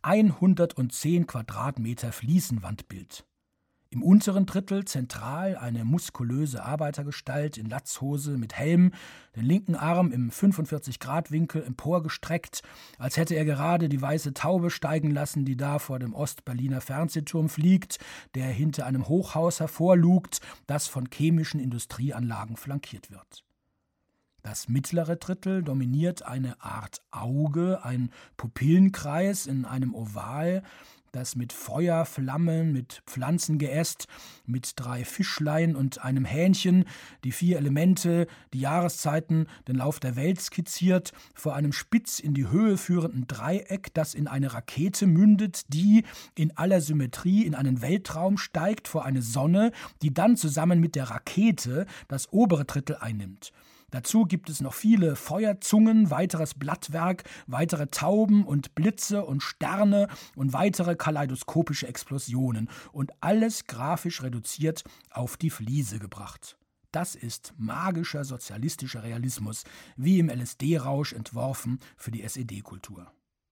110 Quadratmeter Fliesenwandbild. Im unteren Drittel zentral eine muskulöse Arbeitergestalt in Latzhose mit Helm, den linken Arm im 45-Grad-Winkel emporgestreckt, als hätte er gerade die weiße Taube steigen lassen, die da vor dem Ostberliner Fernsehturm fliegt, der hinter einem Hochhaus hervorlugt, das von chemischen Industrieanlagen flankiert wird. Das mittlere Drittel dominiert eine Art Auge, ein Pupillenkreis in einem Oval, das mit Feuer, Flammen, mit Pflanzengeäst, mit 3 Fischlein und einem Hähnchen die 4 Elemente, die Jahreszeiten, den Lauf der Welt skizziert, vor einem spitz in die Höhe führenden Dreieck, das in eine Rakete mündet, die in aller Symmetrie in einen Weltraum steigt, vor eine Sonne, die dann zusammen mit der Rakete das obere Drittel einnimmt. Dazu gibt es noch viele Feuerzungen, weiteres Blattwerk, weitere Tauben und Blitze und Sterne und weitere kaleidoskopische Explosionen und alles grafisch reduziert auf die Fliese gebracht. Das ist magischer sozialistischer Realismus, wie im LSD-Rausch entworfen für die SED-Kultur.